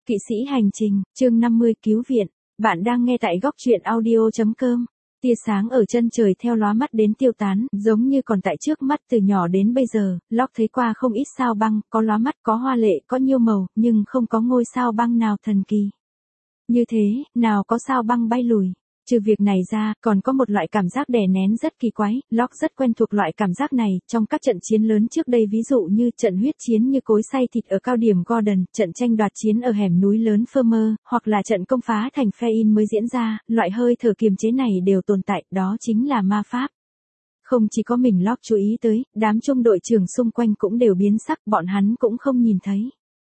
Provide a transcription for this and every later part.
Kỵ sĩ hành trình, chương 50 cứu viện. Bạn đang nghe tại góc truyện audio.com. Tia sáng ở chân trời theo lóa mắt đến tiêu tán, giống như còn tại trước mắt từ nhỏ đến bây giờ. Locke thấy qua không ít sao băng, có lóa mắt, có hoa lệ, có nhiều màu, nhưng không có ngôi sao băng nào thần kỳ. Như thế, nào có sao băng bay lùi. Trừ việc này ra, còn có một loại cảm giác đè nén rất kỳ quái. Locke rất quen thuộc loại cảm giác này, trong các trận chiến lớn trước đây, ví dụ như trận huyết chiến như cối xay thịt ở cao điểm Gordon, trận tranh đoạt chiến ở hẻm núi lớn Firmer, hoặc là trận công phá thành Fein mới diễn ra, loại hơi thở kiềm chế này đều tồn tại, đó chính là ma pháp. Không chỉ có mình Locke chú ý tới, đám trung đội trưởng xung quanh cũng đều biến sắc, bọn hắn cũng không nhìn thấy.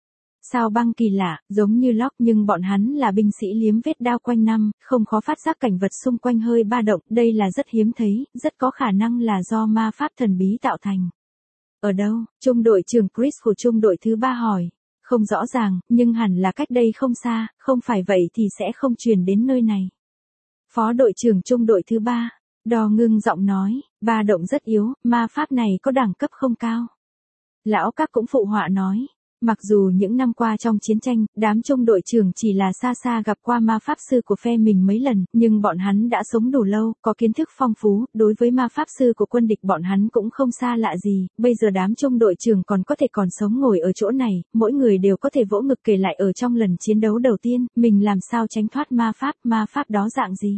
Sao băng kỳ lạ, giống như Locke nhưng bọn hắn là binh sĩ liếm vết đao quanh năm, không khó phát giác cảnh vật xung quanh hơi ba động, đây là rất hiếm thấy, rất có khả năng là do ma pháp thần bí tạo thành. Ở đâu? Trung đội trưởng Chris của trung đội thứ 3 hỏi. Không rõ ràng, nhưng hẳn là cách đây không xa, không phải vậy thì sẽ không truyền đến nơi này. Phó đội trưởng trung đội thứ 3, Đò ngưng giọng nói, ba động rất yếu, ma pháp này có đẳng cấp không cao. Lão các cũng phụ họa nói. Mặc dù những năm qua trong chiến tranh, đám trung đội trưởng chỉ là xa xa gặp qua ma pháp sư của phe mình mấy lần, nhưng bọn hắn đã sống đủ lâu, có kiến thức phong phú, đối với ma pháp sư của quân địch bọn hắn cũng không xa lạ gì, bây giờ đám trung đội trưởng còn có thể còn sống ngồi ở chỗ này, mỗi người đều có thể vỗ ngực kể lại ở trong lần chiến đấu đầu tiên, mình làm sao tránh thoát ma pháp đó dạng gì.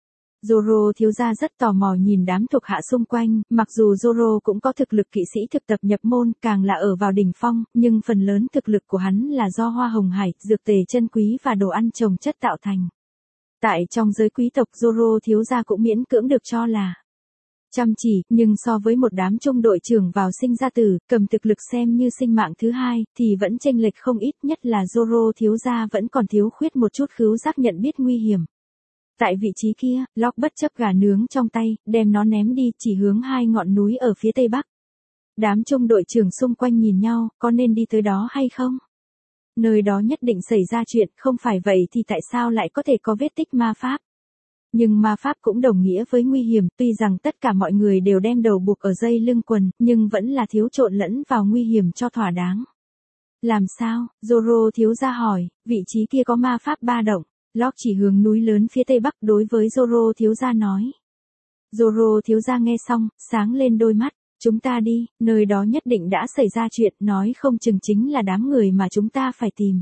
Zoro thiếu gia rất tò mò nhìn đám thuộc hạ xung quanh, mặc dù Zoro cũng có thực lực kỵ sĩ thực tập nhập môn, càng là ở vào đỉnh phong, nhưng phần lớn thực lực của hắn là do hoa hồng hải, dược tề chân quý và đồ ăn trồng chất tạo thành. Tại trong giới quý tộc Zoro thiếu gia cũng miễn cưỡng được cho là chăm chỉ, nhưng so với một đám trung đội trưởng vào sinh ra tử, cầm thực lực xem như sinh mạng thứ hai, thì vẫn chênh lệch không ít, nhất là Zoro thiếu gia vẫn còn thiếu khuyết một chút khứu giác nhận biết nguy hiểm. Tại vị trí kia, Locke bất chấp gà nướng trong tay, đem nó ném đi, chỉ hướng hai ngọn núi ở phía tây bắc. Đám trung đội trưởng xung quanh nhìn nhau, có nên đi tới đó hay không? Nơi đó nhất định xảy ra chuyện, không phải vậy thì tại sao lại có thể có vết tích ma pháp? Nhưng ma pháp cũng đồng nghĩa với nguy hiểm, tuy rằng tất cả mọi người đều đem đầu buộc ở dây lưng quần, nhưng vẫn là thiếu trộn lẫn vào nguy hiểm cho thỏa đáng. Làm sao? Zoro thiếu gia hỏi, vị trí kia có ma pháp ba động. Locke chỉ hướng núi lớn phía tây bắc đối với Zoro thiếu gia nói. Zoro thiếu gia nghe xong, sáng lên đôi mắt, chúng ta đi, nơi đó nhất định đã xảy ra chuyện, nói không chừng chính là đám người mà chúng ta phải tìm.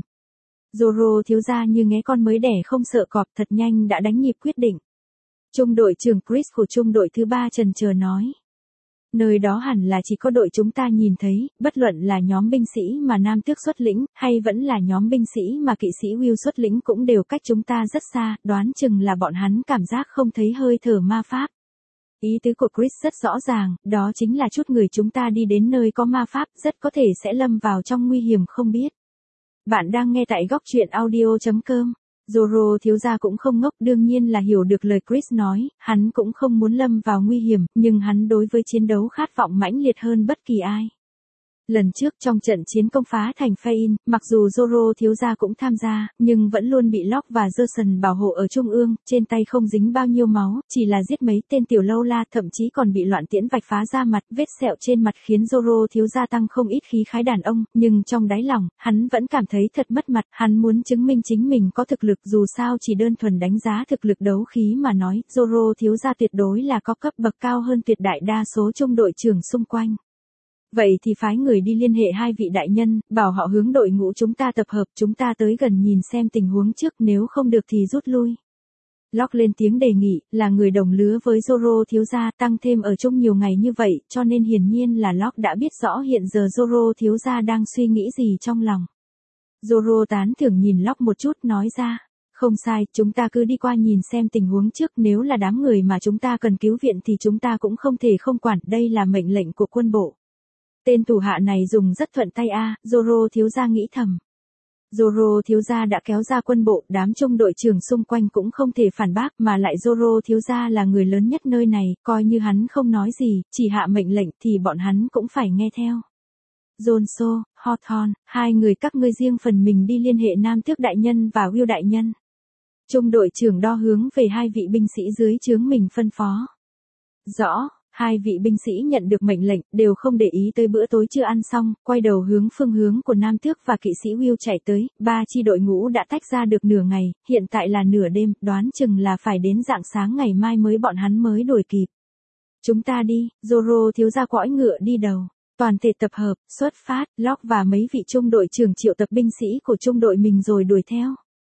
Zoro thiếu gia như nghe con mới đẻ không sợ cọp, thật nhanh đã đánh nhịp quyết định. Trung đội trưởng Chris của trung đội thứ 3 chần chờ nói. Nơi đó hẳn là chỉ có đội chúng ta nhìn thấy, bất luận là nhóm binh sĩ mà Nam Tước xuất lĩnh, hay vẫn là nhóm binh sĩ mà kỵ sĩ Will xuất lĩnh cũng đều cách chúng ta rất xa, đoán chừng là bọn hắn cảm giác không thấy hơi thở ma pháp. Ý tứ của Chris rất rõ ràng, đó chính là chút người chúng ta đi đến nơi có ma pháp, rất có thể sẽ lâm vào trong nguy hiểm không biết. Bạn đang nghe tại góc truyện audio.com. Zoro thiếu gia cũng không ngốc, đương nhiên là hiểu được lời Chris nói, hắn cũng không muốn lâm vào nguy hiểm, nhưng hắn đối với chiến đấu khát vọng mãnh liệt hơn bất kỳ ai. Lần trước trong trận chiến công phá thành Fein, mặc dù Zoro thiếu gia cũng tham gia, nhưng vẫn luôn bị Locke và Gerson bảo hộ ở trung ương, trên tay không dính bao nhiêu máu, chỉ là giết mấy tên tiểu lâu la, thậm chí còn bị loạn tiễn vạch phá ra mặt, vết sẹo trên mặt khiến Zoro thiếu gia tăng không ít khí khái đàn ông, nhưng trong đáy lòng, hắn vẫn cảm thấy thật mất mặt, hắn muốn chứng minh chính mình có thực lực, dù sao chỉ đơn thuần đánh giá thực lực đấu khí mà nói, Zoro thiếu gia tuyệt đối là có cấp bậc cao hơn tuyệt đại đa số trung đội trưởng xung quanh. Vậy thì phái người đi liên hệ hai vị đại nhân, bảo họ hướng đội ngũ chúng ta tập hợp, chúng ta tới gần nhìn xem tình huống trước, nếu không được thì rút lui. Locke lên tiếng đề nghị, là người đồng lứa với Zoro thiếu gia, tăng thêm ở chung nhiều ngày như vậy, cho nên hiển nhiên là Locke đã biết rõ hiện giờ Zoro thiếu gia đang suy nghĩ gì trong lòng. Zoro tán thưởng nhìn Locke một chút, nói ra. Không sai, chúng ta cứ đi qua nhìn xem tình huống trước, nếu là đám người mà chúng ta cần cứu viện thì chúng ta cũng không thể không quản, đây là mệnh lệnh của quân bộ. Tên thủ hạ này dùng rất thuận tay Zoro thiếu gia nghĩ thầm. Zoro thiếu gia đã kéo ra quân bộ, đám trung đội trưởng xung quanh cũng không thể phản bác, mà lại Zoro thiếu gia là người lớn nhất nơi này, coi như hắn không nói gì, chỉ hạ mệnh lệnh thì bọn hắn cũng phải nghe theo. Jonso, Hawthorne, hai người các ngươi riêng phần mình đi liên hệ Nam Tước đại nhân và Will đại nhân. Trung đội trưởng đo hướng về hai vị binh sĩ dưới trướng mình phân phó. Rõ. Hai vị binh sĩ nhận được mệnh lệnh, đều không để ý tới bữa tối chưa ăn xong, quay đầu hướng phương hướng của Nam Tước và kỵ sĩ Will chạy tới, ba chi đội ngũ đã tách ra được nửa ngày, hiện tại là nửa đêm, đoán chừng là phải đến rạng sáng ngày mai bọn hắn mới đuổi kịp. Chúng ta đi, Zoro thiếu gia quõi ngựa đi đầu. Toàn thể tập hợp, xuất phát, Locke và mấy vị trung đội trưởng triệu tập binh sĩ của trung đội mình rồi đuổi theo.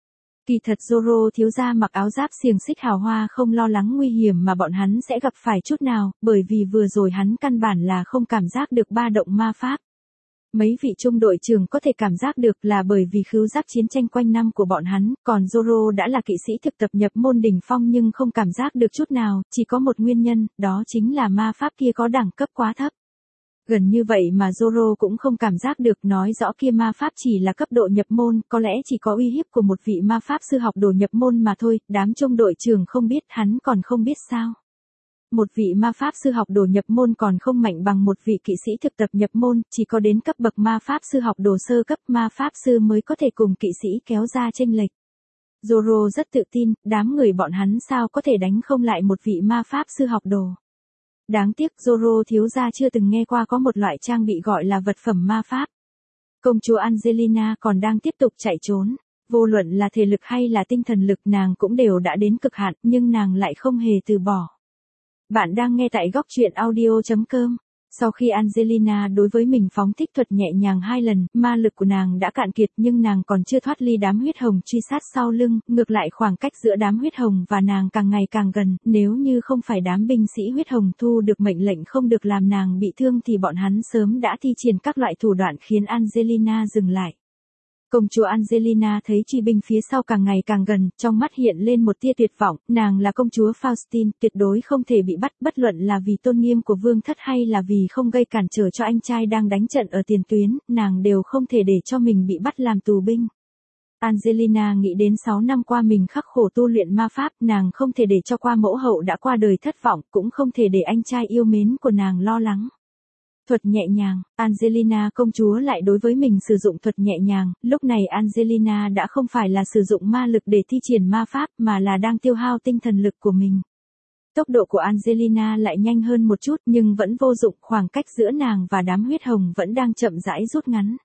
Kỳ thật Zoro thiếu gia mặc áo giáp xiềng xích hào hoa không lo lắng nguy hiểm mà bọn hắn sẽ gặp phải chút nào, bởi vì vừa rồi hắn căn bản là không cảm giác được ba động ma pháp. Mấy vị trung đội trưởng có thể cảm giác được là bởi vì khứu giác chiến tranh quanh năm của bọn hắn, còn Zoro đã là kỵ sĩ thực tập nhập môn đỉnh phong nhưng không cảm giác được chút nào, chỉ có một nguyên nhân, đó chính là ma pháp kia có đẳng cấp quá thấp. Gần như vậy mà Zoro cũng không cảm giác được, nói rõ kia ma pháp chỉ là cấp độ nhập môn, có lẽ chỉ có uy hiếp của một vị ma pháp sư học đồ nhập môn mà thôi, đám trung đội trưởng không biết, hắn còn không biết sao. Một vị ma pháp sư học đồ nhập môn còn không mạnh bằng một vị kỵ sĩ thực tập nhập môn, chỉ có đến cấp bậc ma pháp sư học đồ sơ cấp ma pháp sư mới có thể cùng kỵ sĩ kéo ra chênh lệch. Zoro rất tự tin, đám người bọn hắn sao có thể đánh không lại một vị ma pháp sư học đồ. Đáng tiếc Zoro thiếu gia chưa từng nghe qua có một loại trang bị gọi là vật phẩm ma pháp. Công chúa Angelina còn đang tiếp tục chạy trốn. Vô luận là thể lực hay là tinh thần lực nàng cũng đều đã đến cực hạn, nhưng nàng lại không hề từ bỏ. Bạn đang nghe tại góc truyện audio.com. Sau khi Angelina đối với mình phóng thích thuật nhẹ nhàng 2 lần, ma lực của nàng đã cạn kiệt nhưng nàng còn chưa thoát ly đám huyết hồng truy sát sau lưng, ngược lại khoảng cách giữa đám huyết hồng và nàng càng ngày càng gần, nếu như không phải đám binh sĩ huyết hồng thu được mệnh lệnh không được làm nàng bị thương thì bọn hắn sớm đã thi triển các loại thủ đoạn khiến Angelina dừng lại. Công chúa Angelina thấy truy binh phía sau càng ngày càng gần, trong mắt hiện lên một tia tuyệt vọng, nàng là công chúa Faustine, tuyệt đối không thể bị bắt, bất luận là vì tôn nghiêm của vương thất hay là vì không gây cản trở cho anh trai đang đánh trận ở tiền tuyến, nàng đều không thể để cho mình bị bắt làm tù binh. Angelina nghĩ đến 6 năm qua mình khắc khổ tu luyện ma pháp, nàng không thể để cho qua mẫu hậu đã qua đời thất vọng, cũng không thể để anh trai yêu mến của nàng lo lắng. Thuật nhẹ nhàng, Angelina công chúa lại đối với mình sử dụng thuật nhẹ nhàng, lúc này Angelina đã không phải là sử dụng ma lực để thi triển ma pháp mà là đang tiêu hao tinh thần lực của mình. Tốc độ của Angelina lại nhanh hơn một chút nhưng vẫn vô dụng, khoảng cách giữa nàng và đám huyết hồng vẫn đang chậm rãi rút ngắn.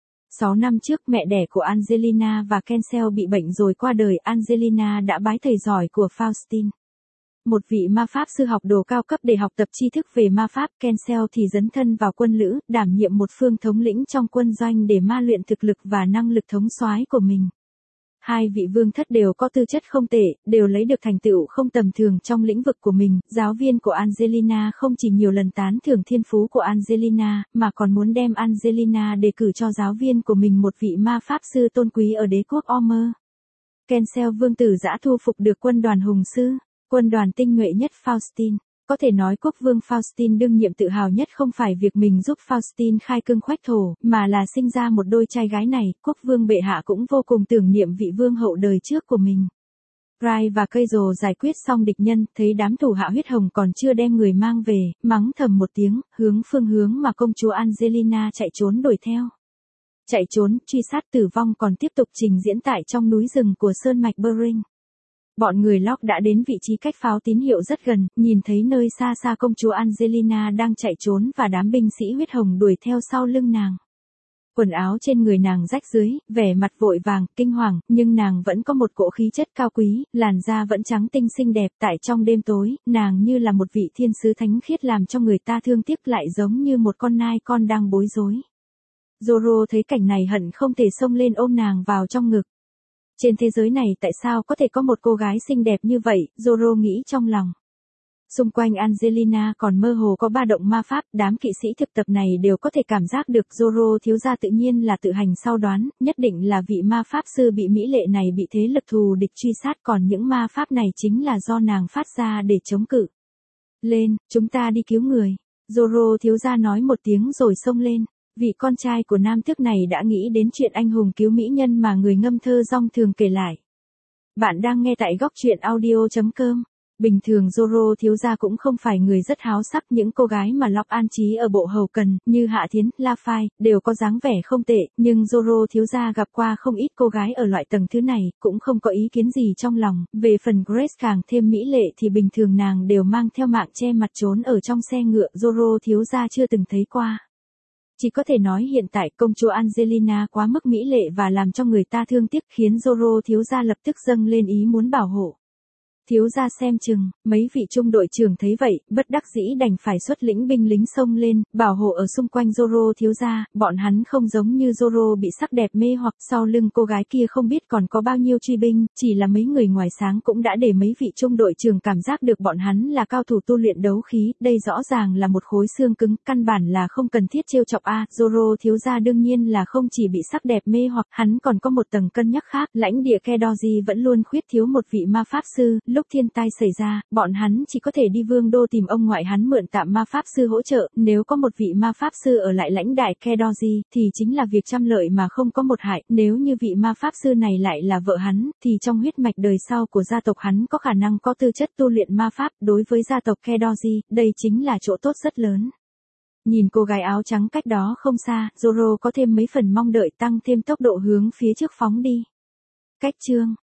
6 năm trước mẹ đẻ của Angelina và Kensel bị bệnh rồi qua đời, Angelina đã bái thầy giỏi của Faustine. Một vị ma pháp sư học đồ cao cấp để học tập tri thức về ma pháp, Kensel thì dấn thân vào quân lữ, đảm nhiệm một phương thống lĩnh trong quân doanh để ma luyện thực lực và năng lực thống soái của mình. Hai vị vương thất đều có tư chất không tệ, đều lấy được thành tựu không tầm thường trong lĩnh vực của mình. Giáo viên của Angelina không chỉ nhiều lần tán thưởng thiên phú của Angelina, mà còn muốn đem Angelina đề cử cho giáo viên của mình một vị ma pháp sư tôn quý ở đế quốc Omer. Kensel vương tử dã thu phục được quân đoàn hùng sư. Quân đoàn tinh nhuệ nhất Faustine. Có thể nói quốc vương Faustine đương nhiệm tự hào nhất không phải việc mình giúp Faustine khai cương khoách thổ, mà là sinh ra một đôi trai gái này, quốc vương bệ hạ cũng vô cùng tưởng niệm vị vương hậu đời trước của mình. Rai và cây rồ giải quyết xong địch nhân, thấy đám thủ hạ huyết hồng còn chưa đem người mang về, mắng thầm một tiếng, hướng phương hướng mà công chúa Angelina chạy trốn đuổi theo. Chạy trốn, truy sát tử vong còn tiếp tục trình diễn tại trong núi rừng của sơn mạch Bering. Bọn người Locke đã đến vị trí cách pháo tín hiệu rất gần, nhìn thấy nơi xa xa công chúa Angelina đang chạy trốn và đám binh sĩ huyết hồng đuổi theo sau lưng nàng. Quần áo trên người nàng rách rưới, vẻ mặt vội vàng, kinh hoàng, nhưng nàng vẫn có một cỗ khí chất cao quý, làn da vẫn trắng tinh xinh đẹp, tại trong đêm tối, nàng như là một vị thiên sứ thánh khiết làm cho người ta thương tiếc, lại giống như một con nai con đang bối rối. Zoro thấy cảnh này hận không thể xông lên ôm nàng vào trong ngực. Trên thế giới này tại sao có thể có một cô gái xinh đẹp như vậy, Zoro nghĩ trong lòng. Xung quanh Angelina còn mơ hồ có ba động ma pháp, đám kỵ sĩ thực tập này đều có thể cảm giác được Zoro thiếu gia tự nhiên là tự hành sau đoán, nhất định là vị ma pháp sư bị mỹ lệ này bị thế lực thù địch truy sát, còn những ma pháp này chính là do nàng phát ra để chống cự. Lên, chúng ta đi cứu người. Zoro thiếu gia nói một tiếng rồi xông lên. Vị con trai của nam tước này đã nghĩ đến chuyện anh hùng cứu mỹ nhân mà người ngâm thơ rong thường kể lại. Bạn đang nghe tại góc truyện audio.com. Bình thường Zoro thiếu gia cũng không phải người rất háo sắc, những cô gái mà Locke an trí ở bộ hầu cần, như Hạ Thiến, La Phai, đều có dáng vẻ không tệ, nhưng Zoro thiếu gia gặp qua không ít cô gái ở loại tầng thứ này, cũng không có ý kiến gì trong lòng, về phần Grace càng thêm mỹ lệ thì bình thường nàng đều mang theo mạng che mặt trốn ở trong xe ngựa, Zoro thiếu gia chưa từng thấy qua. Chỉ có thể nói hiện tại công chúa Angelina quá mức mỹ lệ và làm cho người ta thương tiếc, khiến Zoro thiếu gia lập tức dâng lên ý muốn bảo hộ. Thiếu gia xem chừng, mấy vị trung đội trưởng thấy vậy, bất đắc dĩ đành phải xuất lĩnh binh lính xông lên, bảo hộ ở xung quanh Zoro thiếu gia, bọn hắn không giống như Zoro bị sắc đẹp mê hoặc, sau lưng cô gái kia không biết còn có bao nhiêu truy binh, chỉ là mấy người ngoài sáng cũng đã để mấy vị trung đội trưởng cảm giác được bọn hắn là cao thủ tu luyện đấu khí, đây rõ ràng là một khối xương cứng, căn bản là không cần thiết trêu chọc a. Zoro thiếu gia đương nhiên là không chỉ bị sắc đẹp mê hoặc, hắn còn có một tầng cân nhắc khác, lãnh địa Kedoji vẫn luôn khuyết thiếu một vị ma pháp sư, lúc thiên tai xảy ra, bọn hắn chỉ có thể đi vương đô tìm ông ngoại hắn mượn tạm ma pháp sư hỗ trợ, nếu có một vị ma pháp sư ở lại lãnh đại Kedoji, thì chính là việc trăm lợi mà không có một hại, nếu như vị ma pháp sư này lại là vợ hắn, thì trong huyết mạch đời sau của gia tộc hắn có khả năng có tư chất tu luyện ma pháp, đối với gia tộc Kedoji, đây chính là chỗ tốt rất lớn. Nhìn cô gái áo trắng cách đó không xa, Zoro có thêm mấy phần mong đợi, tăng thêm tốc độ hướng phía trước phóng đi. Cách chương